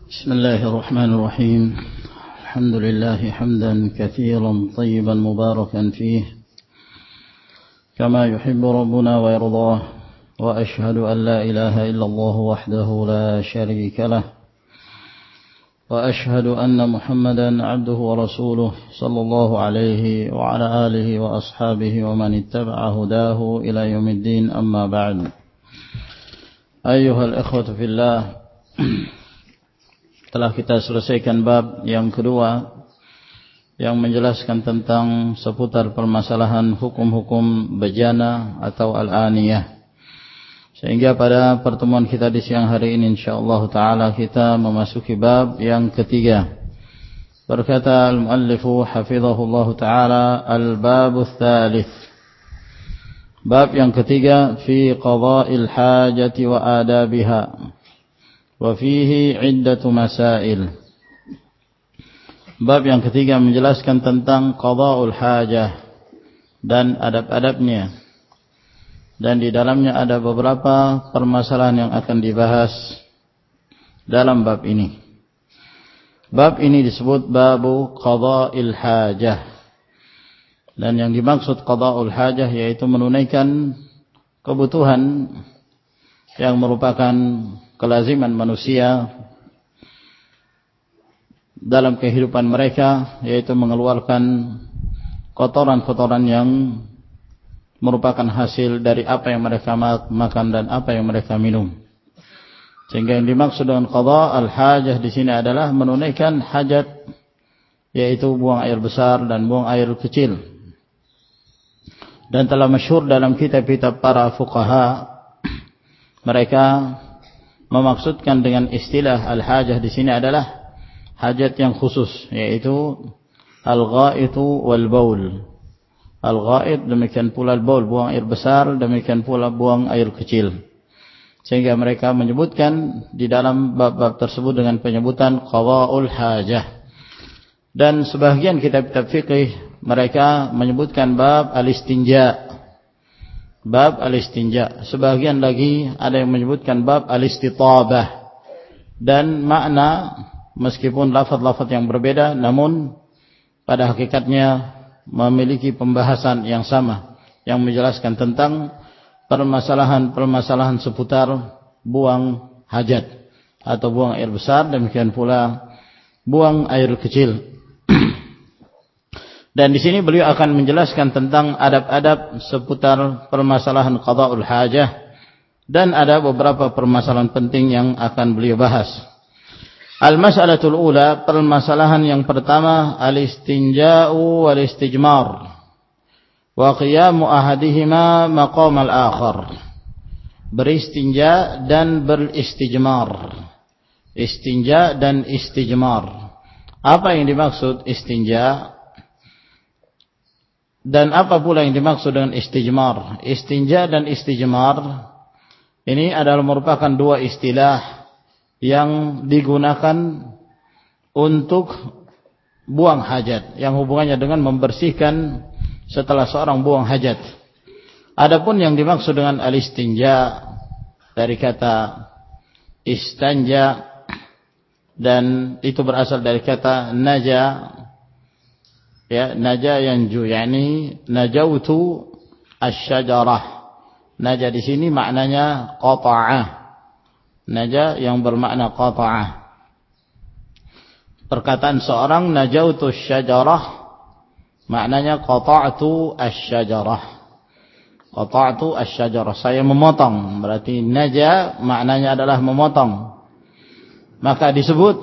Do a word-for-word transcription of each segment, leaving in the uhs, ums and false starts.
بسم الله الرحمن الرحيم. الحمد لله حمدا كثيرا طيبا مباركا فيه كما يحب ربنا ويرضاه، وأشهد أن لا إله إلا الله وحده لا شريك له، وأشهد أن محمدا عبده ورسوله صلى الله عليه وعلى آله وأصحابه ومن اتبع هداه إلى يوم الدين. أما بعد، أيها الإخوة في الله، telah kita selesaikan bab yang kedua yang menjelaskan tentang seputar permasalahan hukum-hukum bejana atau al-aniyah. Sehingga pada pertemuan kita di siang hari ini insyaallah taala kita memasuki bab yang ketiga. Berkata al-muallifu hafizahullah taala, al-babu tsalits. Bab yang ketiga fi qada'il hajati wa adabiha. Wa fihi iddatu masail. Bab yang ketiga menjelaskan tentang qada'ul hajah dan adab-adabnya. Dan di dalamnya ada beberapa permasalahan yang akan dibahas dalam bab ini. Bab ini disebut babu qada'il hajah. Dan yang dimaksud qada'ul hajah yaitu menunaikan kebutuhan yang merupakan kelaziman manusia dalam kehidupan mereka, yaitu mengeluarkan kotoran-kotoran yang merupakan hasil dari apa yang mereka makan dan apa yang mereka minum. Sehingga yang dimaksud dengan qada al-hajah di sini adalah menunaikan hajat, yaitu buang air besar dan buang air kecil. Dan telah masyhur dalam kitab-kitab para fuqaha, mereka memaksudkan dengan istilah al-hajah di sini adalah hajat yang khusus, yaitu al-ghaitu wal baul. Al-ghait demikian pula al-baul, buang air besar, demikian pula buang air kecil. Sehingga mereka menyebutkan di dalam bab-bab tersebut dengan penyebutan qada'ul hajah. Dan sebagian kitab-kitab fikih mereka menyebutkan bab al-istinja. Bab al-istinja. Sebagian lagi ada yang menyebutkan bab al-istitabah. Dan makna meskipun lafaz-lafaz yang berbeda, namun pada hakikatnya memiliki pembahasan yang sama, yang menjelaskan tentang permasalahan-permasalahan seputar buang hajat atau buang air besar, demikian pula buang air kecil. Dan di sini beliau akan menjelaskan tentang adab-adab seputar permasalahan qada'ul hajah, dan ada beberapa permasalahan penting yang akan beliau bahas. Al-mas'alatul ula, permasalahan yang pertama, al-istinja'u wal-istijmar wa qiyamu ahadihima maqam al-akhar. Beristinja dan beristijmar. Istinja dan istijmar. Apa yang dimaksud istinja? Dan apa pula yang dimaksud dengan istijmar? Istinja dan istijmar ini adalah merupakan dua istilah yang digunakan untuk buang hajat, yang hubungannya dengan membersihkan setelah seorang buang hajat. Adapun yang dimaksud dengan al-istinja dari kata istanja, dan itu berasal dari kata naja. Ya, naja yanju, yakni najautu asy-syajarah. Naja di sini maknanya qata'ah. Naja yang bermakna qata'ah. Perkataan seorang najautu asy-syajarah maknanya qata'tu asy-syajarah. Qata'tu asy-syajarah, saya memotong. Berarti naja maknanya adalah memotong. Maka disebut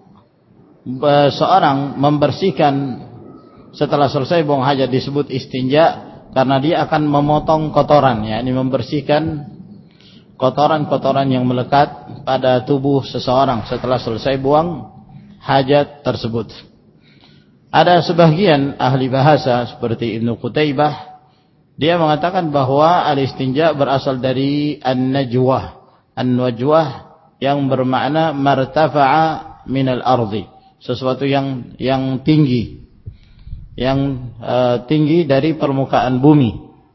seorang membersihkan setelah selesai buang hajat disebut istinja, karena dia akan memotong kotoran, yakni membersihkan kotoran-kotoran yang melekat pada tubuh seseorang setelah selesai buang hajat tersebut. Ada sebagian ahli bahasa seperti Ibnu Qutaibah, dia mengatakan bahwa al-istinja berasal dari an-najwah. An-najwah yang bermakna martafa'a minal ardi, sesuatu yang yang tinggi, yang uh, tinggi dari permukaan bumi.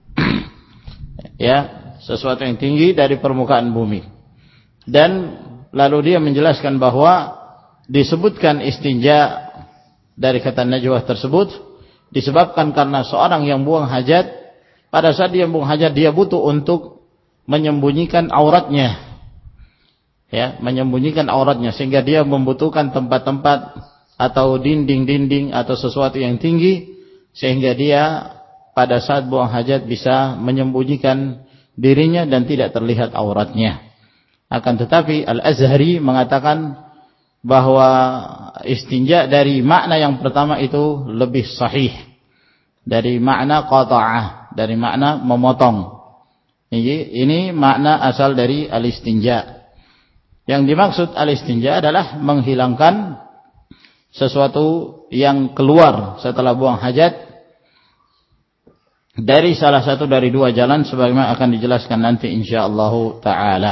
Ya, sesuatu yang tinggi dari permukaan bumi. Dan lalu dia menjelaskan bahwa disebutkan istinja dari kata najwa tersebut disebabkan karena seorang yang buang hajat, pada saat dia buang hajat dia butuh untuk menyembunyikan auratnya, ya, menyembunyikan auratnya, sehingga dia membutuhkan tempat-tempat atau dinding-dinding atau sesuatu yang tinggi, sehingga dia pada saat buang hajat bisa menyembunyikan dirinya dan tidak terlihat auratnya. Akan tetapi Al-Azhari mengatakan bahwa istinja dari makna yang pertama itu lebih sahih dari makna qata'ah, dari makna memotong. Ini, ini makna asal dari al-istinja. Yang dimaksud al-istinja adalah menghilangkan sesuatu yang keluar setelah buang hajat dari salah satu dari dua jalan, sebagaimana akan dijelaskan nanti insyaallah taala.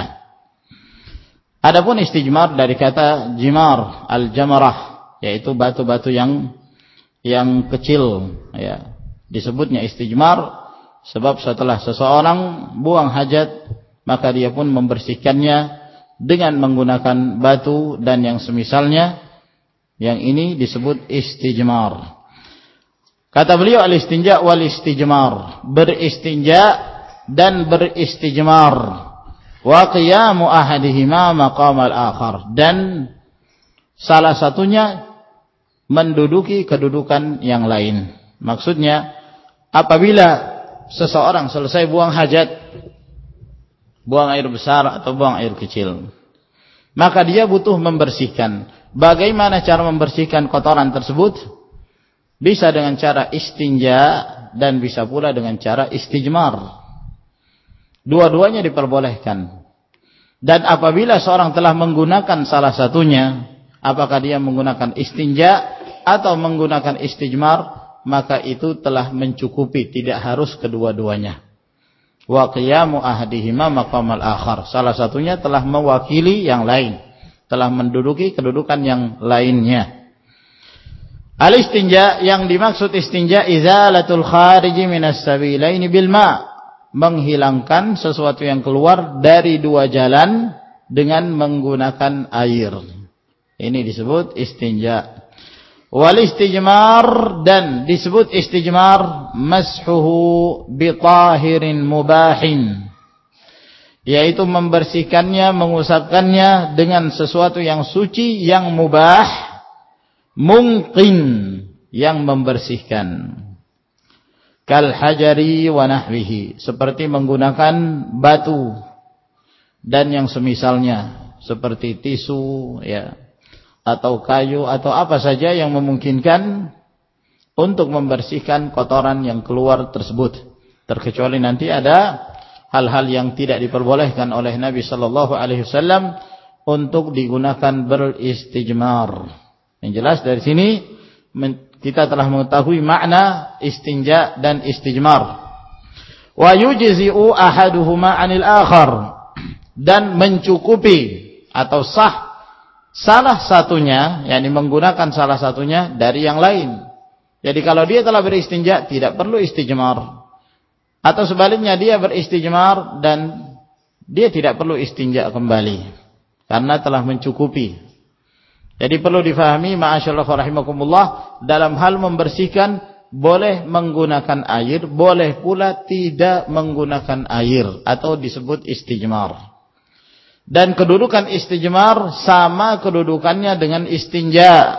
Adapun istijmar dari kata jimar, al-jamarah, yaitu batu-batu yang yang kecil, ya. Disebutnya istijmar sebab setelah seseorang buang hajat maka dia pun membersihkannya dengan menggunakan batu dan yang semisalnya. Yang ini disebut istijmar. Kata beliau al-istinja wal istijmar, beristinja dan beristijmar. Wa qiyamu ahadihima maqam al-akhar, dan salah satunya menduduki kedudukan yang lain. Maksudnya apabila seseorang selesai buang hajat, buang air besar atau buang air kecil, maka dia butuh membersihkan. Bagaimana cara membersihkan kotoran tersebut? Bisa dengan cara istinja dan bisa pula dengan cara istijmar. Dua-duanya diperbolehkan. Dan apabila seorang telah menggunakan salah satunya, apakah dia menggunakan istinja atau menggunakan istijmar, maka itu telah mencukupi, tidak harus kedua-duanya. Wa qiyamu ahadihima maqamal akhar, salah satunya telah mewakili yang lain, telah menduduki kedudukan yang lainnya. Al-istinja, yang dimaksud istinja izalatul khariji minas sabilaini bil ma', menghilangkan sesuatu yang keluar dari dua jalan dengan menggunakan air. Ini disebut istinja. Wal istijmar, dan disebut istijmar mashuhu bi tahirin mubahin, yaitu membersihkannya, mengusapkannya dengan sesuatu yang suci, yang mubah, mungkin, yang membersihkan. Kal hajari wa nahwihi, seperti menggunakan batu dan yang semisalnya, seperti tisu, ya, atau kayu atau apa saja yang memungkinkan untuk membersihkan kotoran yang keluar tersebut. Terkecuali nanti ada hal-hal yang tidak diperbolehkan oleh Nabi sallallahu alaihi wasallam untuk digunakan beristijmar. Yang jelas dari sini kita telah mengetahui makna istinja dan istijmar. Wa yujzi'u ahaduhuma 'anil akhar, dan mencukupi atau sah salah satunya, yakni menggunakan salah satunya dari yang lain. Jadi kalau dia telah beristinja tidak perlu istijmar, atau sebaliknya dia beristijmar dan dia tidak perlu istinja kembali karena telah mencukupi. Jadi perlu difahami ma'asyallah rahimakumullah, dalam hal membersihkan boleh menggunakan air, boleh pula tidak menggunakan air, atau disebut istijmar. Dan kedudukan istijmar sama kedudukannya dengan istinja.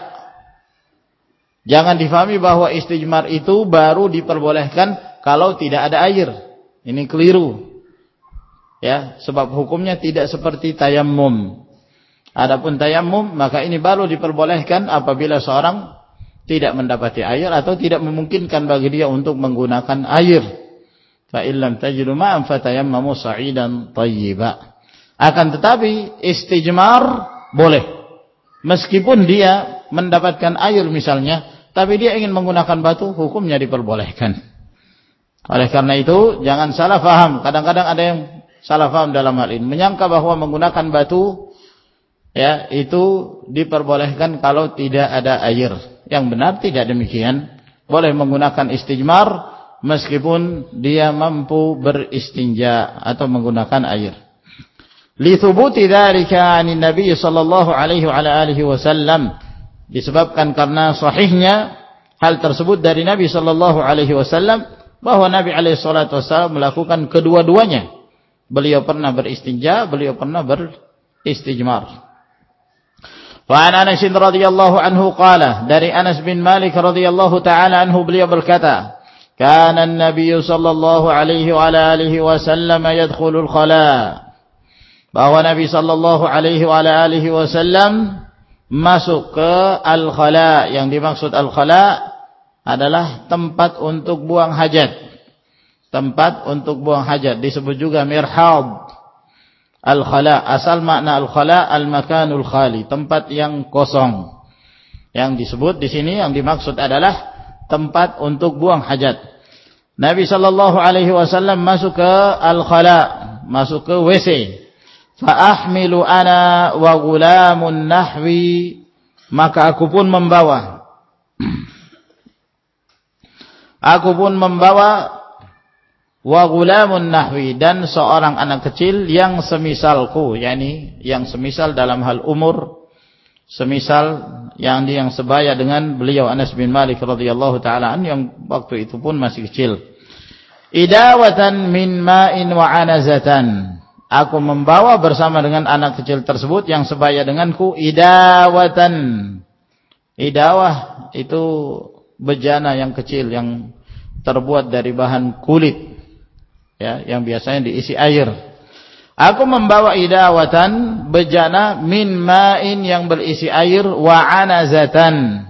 Jangan difahami bahwa istijmar itu baru diperbolehkan kalau tidak ada air. Ini keliru. Ya, sebab hukumnya tidak seperti tayammum. Adapun tayammum, maka ini baru diperbolehkan apabila seorang tidak mendapati air atau tidak memungkinkan bagi dia untuk menggunakan air. Fa illam tajidu ma'an fatayammamu sa'idan thayyiba. Akan tetapi istijmar boleh. Meskipun dia mendapatkan air misalnya, tapi dia ingin menggunakan batu, hukumnya diperbolehkan. Oleh karena itu, jangan salah faham. Kadang-kadang ada yang salah faham dalam hal ini, menyangka bahwa menggunakan batu, ya, itu diperbolehkan kalau tidak ada air. Yang benar tidak demikian. Boleh menggunakan istijmar meskipun dia mampu beristinja atau menggunakan air. li thubuti dzalika 'anil nabiy sallallahu alaihi wa alihi wasallam, disebabkan karena sahihnya hal tersebut dari Nabi sallallahu alaihi wasallam, bahwa Nabi alaihi salatu wasallam melakukan kedua-duanya. Beliau pernah beristinja, beliau pernah beristijmar. Wa an Anas radhiyallahu anhu qala, dari Anas bin Malik radhiyallahu taala anhu beliau berkata, kana an-nabiy sallallahu alaihi wa alihi wasallam yadkhulul khala, bahwa Nabi sallallahu alaihi wa alihi wasallam masuk ke al-khala. Yang dimaksud al-khala adalah tempat untuk buang hajat, tempat untuk buang hajat, disebut juga mirhad. Al-khala, asal makna al-khala al-makanul khali, tempat yang kosong. Yang disebut di sini, yang dimaksud adalah tempat untuk buang hajat. Nabi sallallahu alaihi wasallam masuk ke al-khala, masuk ke W C. Fa ahmilu ana wa gulamun nahwi, maka aku pun membawa aku pun membawa wa gulamun nahwi, dan seorang anak kecil yang semisalku, yakni yang semisal dalam hal umur, semisal yang yang sebaya dengan beliau Anas bin Malik radhiyallahu taala an, yang waktu itu pun masih kecil. Idawatan min ma'in wa anazatan, aku membawa bersama dengan anak kecil tersebut yang sebaya denganku idawatan. Idawah itu bejana yang kecil yang terbuat dari bahan kulit, ya, yang biasanya diisi air. Aku membawa idawatan, bejana, min ma'in yang berisi air, wa anazatan,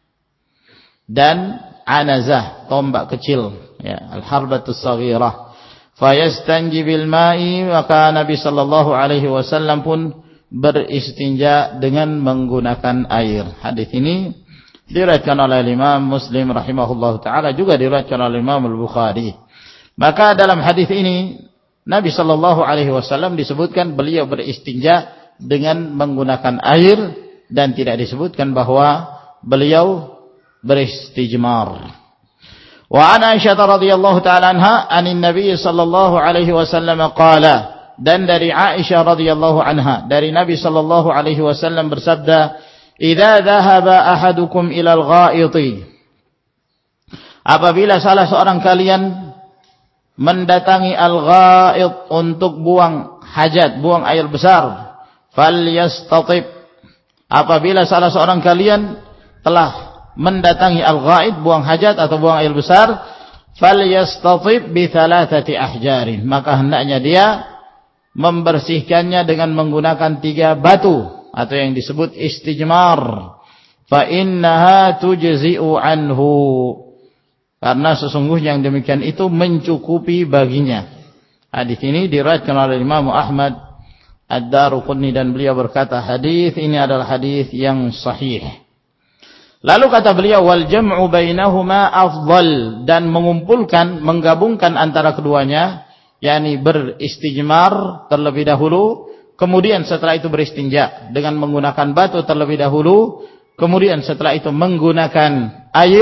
dan anazah, tombak kecil, ya, al-harbatus saghirah. Fayastanji bil ma'i, maka Nabi sallallahu alaihi wasallam pun beristinja dengan menggunakan air. Hadis ini diriwayatkan oleh Imam Muslim rahimahullahu taala, juga diriwayatkan oleh Imam Al-Bukhari. Maka dalam hadis ini Nabi sallallahu alaihi wasallam disebutkan beliau beristinja dengan menggunakan air, dan tidak disebutkan bahwa beliau beristijmar. Wa an Aisyah radhiyallahu taala anha anin Nabi sallallahu alaihi wasallam qala, dan dari Aisyah radhiyallahu anha dari Nabi sallallahu alaihi wasallam bersabda, idza dhahaba ahadukum ilal ghaiti, apabila salah seorang kalian mendatangi al-ghaid untuk buang hajat, buang air besar, falyastatib, apabila salah seorang kalian telah mendatangi al-ghaid, buang hajat atau buang air besar, falyastatib bi thalathati ahjarin, maka hendaknya dia membersihkannya dengan menggunakan tiga batu, atau yang disebut istijmar. Fa innaha tujzi'u anhu, karena sesungguhnya yang demikian itu mencukupi baginya. Hadis ini diriwayatkan oleh Imam Ahmad Ad-Daruqutni, dan beliau berkata hadis ini adalah hadis yang sahih. Lalu kata beliau, wal jam'u bainahuma afdal, dan mengumpulkan, menggabungkan antara keduanya, yakni beristijmar terlebih dahulu, kemudian setelah itu beristinja dengan menggunakan batu terlebih dahulu, kemudian setelah itu menggunakan air,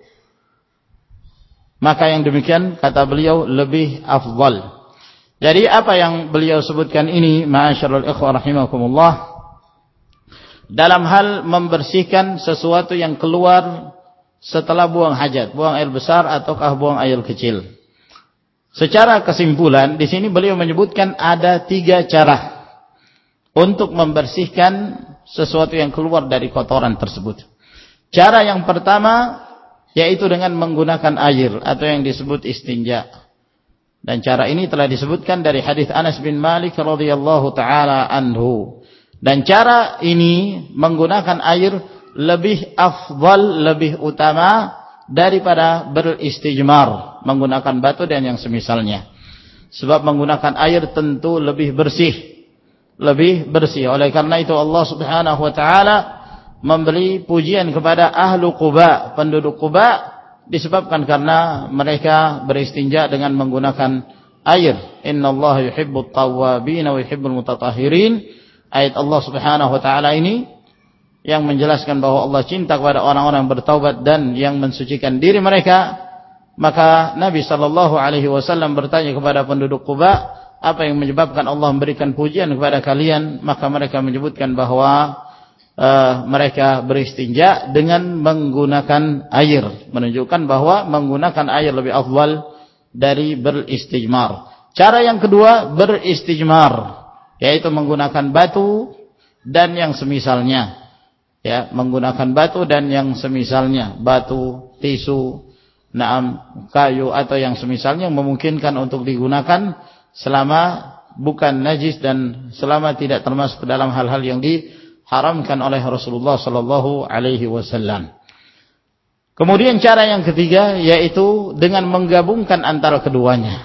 maka yang demikian kata beliau lebih afdal. Jadi apa yang beliau sebutkan ini, ma'asyiral ikhwah rahimakumullah, dalam hal membersihkan sesuatu yang keluar setelah buang hajat, buang air besar ataukah buang air kecil. Secara kesimpulan di sini beliau menyebutkan ada tiga cara untuk membersihkan sesuatu yang keluar dari kotoran tersebut. Cara yang pertama yaitu dengan menggunakan air atau yang disebut istinja. Dan cara ini telah disebutkan dari hadis Anas bin Malik radhiyallahu taala anhu. Dan cara ini menggunakan air lebih afdal, lebih utama daripada beristijmar, menggunakan batu dan yang semisalnya. Sebab menggunakan air tentu lebih bersih, lebih bersih. Oleh karena itu Allah Subhanahu wa taala memberi pujian kepada ahlu Quba, penduduk Quba, disebabkan karena mereka beristinja dengan menggunakan air. Innallaha yuhibbut tawwabin wa yuhibbul mutatahhirin. Ayat Allah Subhanahu wa taala ini yang menjelaskan bahwa Allah cinta kepada orang-orang yang bertaubat dan yang mensucikan diri mereka. Maka Nabi sallallahu alaihi wasallam bertanya kepada penduduk Quba, apa yang menyebabkan Allah memberikan pujian kepada kalian? Maka mereka menyebutkan bahwa uh, mereka beristinja dengan menggunakan air, menunjukkan bahwa menggunakan air lebih afdal dari beristijmar. Cara yang kedua beristijmar, yaitu menggunakan batu dan yang semisalnya. Ya, menggunakan batu dan yang semisalnya, batu, tisu, naam, kayu atau yang semisalnya memungkinkan untuk digunakan selama bukan najis dan selama tidak termasuk dalam hal-hal yang diharamkan oleh Rasulullah sallallahu alaihi wasallam. Kemudian cara yang ketiga yaitu dengan menggabungkan antara keduanya.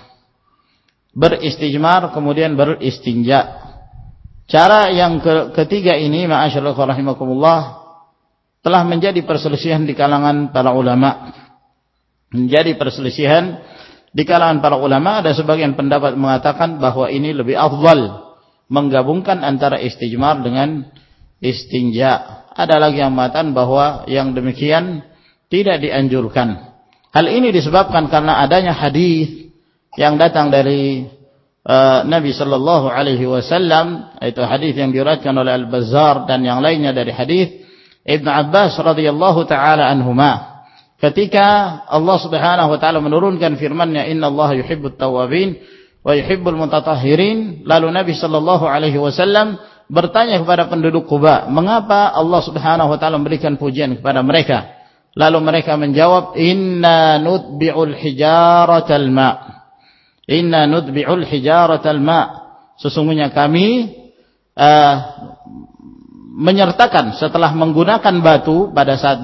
Beristijmar kemudian beristinja. Cara yang ketiga ini, ma'asyarallah rahimakumullah, telah menjadi perselisihan di kalangan para ulama. Menjadi perselisihan di kalangan para ulama. Ada sebagian pendapat mengatakan bahwa ini lebih afdal, menggabungkan antara istijmar dengan istinja. Ada lagi yang mengatakan bahwa yang demikian tidak dianjurkan. Hal ini disebabkan karena adanya hadis yang datang dari Uh, Nabi sallallahu alaihi wasallam, itu hadis yang diriwayatkan oleh Al-Bazzar dan yang lainnya dari hadis Ibnu Abbas radhiyallahu taala anhuma, ketika Allah Subhanahu wa taala menurunkan firman-Nya, innallaha yuhibbut tawwabin wa yuhibbul mutatahhirin. Lalu Nabi sallallahu alaihi wasallam bertanya kepada penduduk Quba, mengapa Allah Subhanahu wa taala memberikan pujian kepada mereka? Lalu mereka menjawab, inna nutbi'ul hijaratal ma'. Inna nutbi'ul hijaratal ma'. Sesungguhnya kami uh, menyertakan setelah menggunakan batu pada saat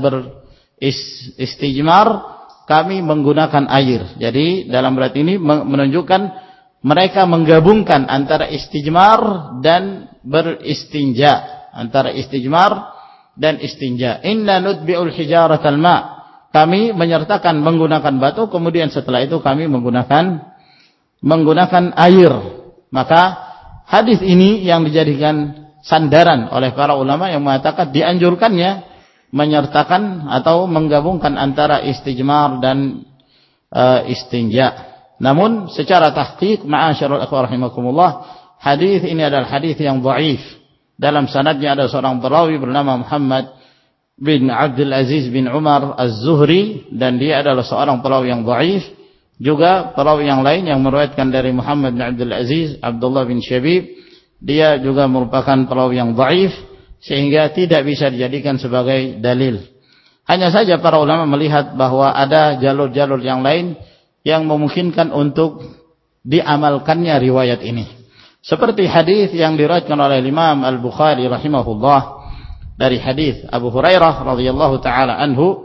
beristijmar, kami menggunakan air. Jadi dalam berarti ini menunjukkan mereka menggabungkan antara istijmar dan beristinja, antara istijmar dan istinja. Inna nutbi'ul hijaratal ma'. Kami menyertakan menggunakan batu, kemudian setelah itu kami menggunakan menggunakan air. Maka hadis ini yang dijadikan sandaran oleh para ulama yang mengatakan dianjurkannya menyertakan atau menggabungkan antara istijmar dan uh, istinja. Namun secara tahqiq, ma'asyarul ikhwah rahimakumullah, hadis ini adalah hadis yang dhaif. Dalam sanadnya ada seorang perawi bernama Muhammad bin Abdul Aziz bin Umar Az-Zuhri, dan dia adalah seorang perawi yang dhaif. Juga perawi yang lain yang meriwayatkan dari Muhammad bin Abdul Aziz, Abdullah bin Syabib, dia juga merupakan perawi yang dhaif, sehingga tidak bisa dijadikan sebagai dalil. Hanya saja para ulama melihat bahwa ada jalur-jalur yang lain yang memungkinkan untuk diamalkannya riwayat ini. Seperti hadis yang diriwayatkan oleh Imam Al-Bukhari rahimahullah dari hadis Abu Hurairah radhiyallahu taala anhu,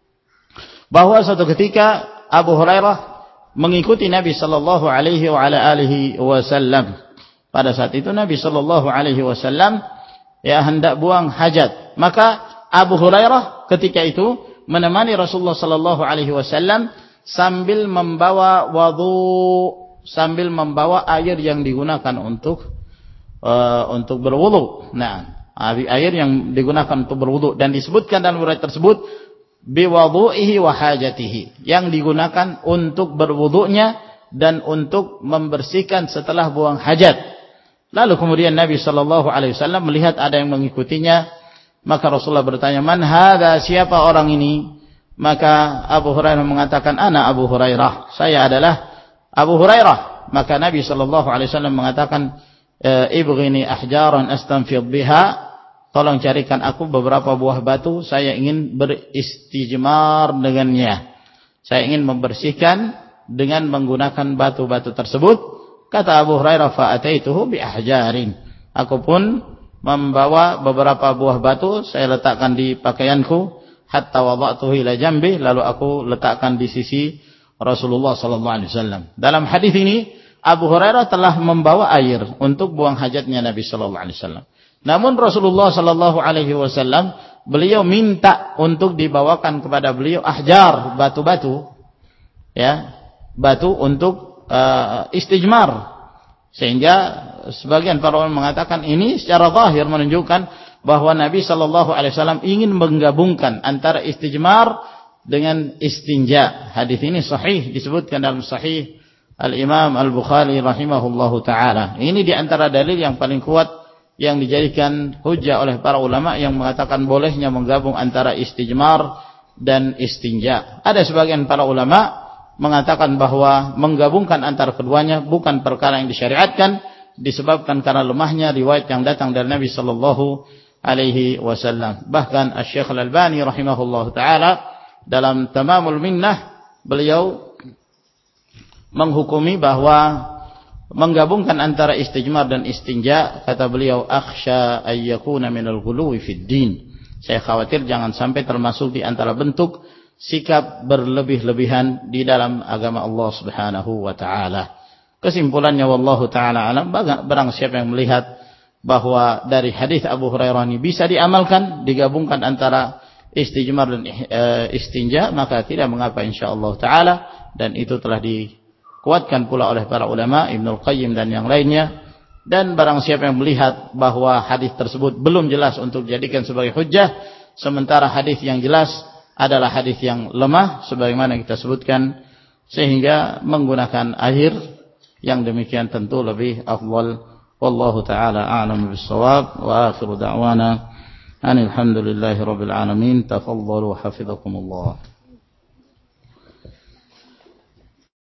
bahwa suatu ketika Abu Hurairah mengikuti Nabi sallallahu alaihi wa ala alihi wasallam. Pada saat itu Nabi sallallahu alaihi wasallam ya hendak buang hajat. Maka Abu Hurairah ketika itu menemani Rasulullah sallallahu alaihi wasallam sambil membawa wudu, sambil membawa air yang digunakan untuk uh, untuk berwudu. Nah, air yang digunakan untuk berwudu, dan disebutkan dalam riwayat tersebut biwudu'ihi wa hajatihi, yang digunakan untuk berwudunya dan untuk membersihkan setelah buang hajat. Lalu kemudian Nabi sallallahu alaihi wasallam melihat ada yang mengikutinya, maka Rasulullah bertanya, man hadza, siapa orang ini? Maka Abu Hurairah mengatakan, ana Abu Hurairah, saya adalah Abu Hurairah. Maka Nabi sallallahu alaihi wasallam mengatakan, ibghini ahjaran astanfid biha, tolong carikan aku beberapa buah batu, saya ingin beristijmar dengannya. Saya ingin membersihkan dengan menggunakan batu-batu tersebut. Kata Abu Hurairah, fa'ataituhu bi ahjarin. Aku pun membawa beberapa buah batu, saya letakkan di pakaianku, hatta wada'tuhu ila jambi, lalu aku letakkan di sisi Rasulullah sallallahu alaihi wasallam. Dalam hadis ini Abu Hurairah telah membawa air untuk buang hajatnya Nabi sallallahu alaihi wasallam. Namun Rasulullah sallallahu alaihi wasallam beliau minta untuk dibawakan kepada beliau ahjar, batu-batu, ya, batu untuk uh, istijmar. Sehingga sebagian para ulama mengatakan ini secara zahir menunjukkan bahwa Nabi sallallahu alaihi wasallam ingin menggabungkan antara istijmar dengan istinja. Hadis ini sahih, disebutkan dalam sahih Al-Imam Al-Bukhari rahimahullahu ta'ala. Ini di antara dalil yang paling kuat yang dijadikan hujjah oleh para ulama yang mengatakan bolehnya menggabung antara istijmar dan istinja. Ada sebagian para ulama mengatakan bahwa menggabungkan antara keduanya bukan perkara yang disyariatkan, disebabkan karena lemahnya riwayat yang datang dari Nabi sallallahu alaihi wasallam. Bahkan Asy-Syaikh Al-Albani rahimahullahu ta'ala dalam Tamamul Minnah, beliau menghukumi bahwa menggabungkan antara istijmar dan istinja, kata beliau, akhsha ayyakuna minal ghuluwi fid din. Saya khawatir jangan sampai termasuk di antara bentuk sikap berlebih-lebihan di dalam agama Allah Subhanahu wa taala. Kesimpulannya wallahu taala alam, barang siapa yang melihat bahwa dari hadis Abu Hurairah ini bisa diamalkan, digabungkan antara istijmar dan istinja, maka tidak mengapa insyaallah taala, dan itu telah di kuatkan pula oleh para ulama Ibnul Qayyim dan yang lainnya. Dan barang siapa yang melihat bahwa hadis tersebut belum jelas untuk dijadikan sebagai hujjah, sementara hadis yang jelas adalah hadis yang lemah sebagaimana kita sebutkan, sehingga menggunakan air yang demikian tentu lebih afdal. Wallahu taala a'lam bis-shawab, wa akhiru da'wana anil hamdulillahi rabbil alamin. Tafadhalu hafizakumullah.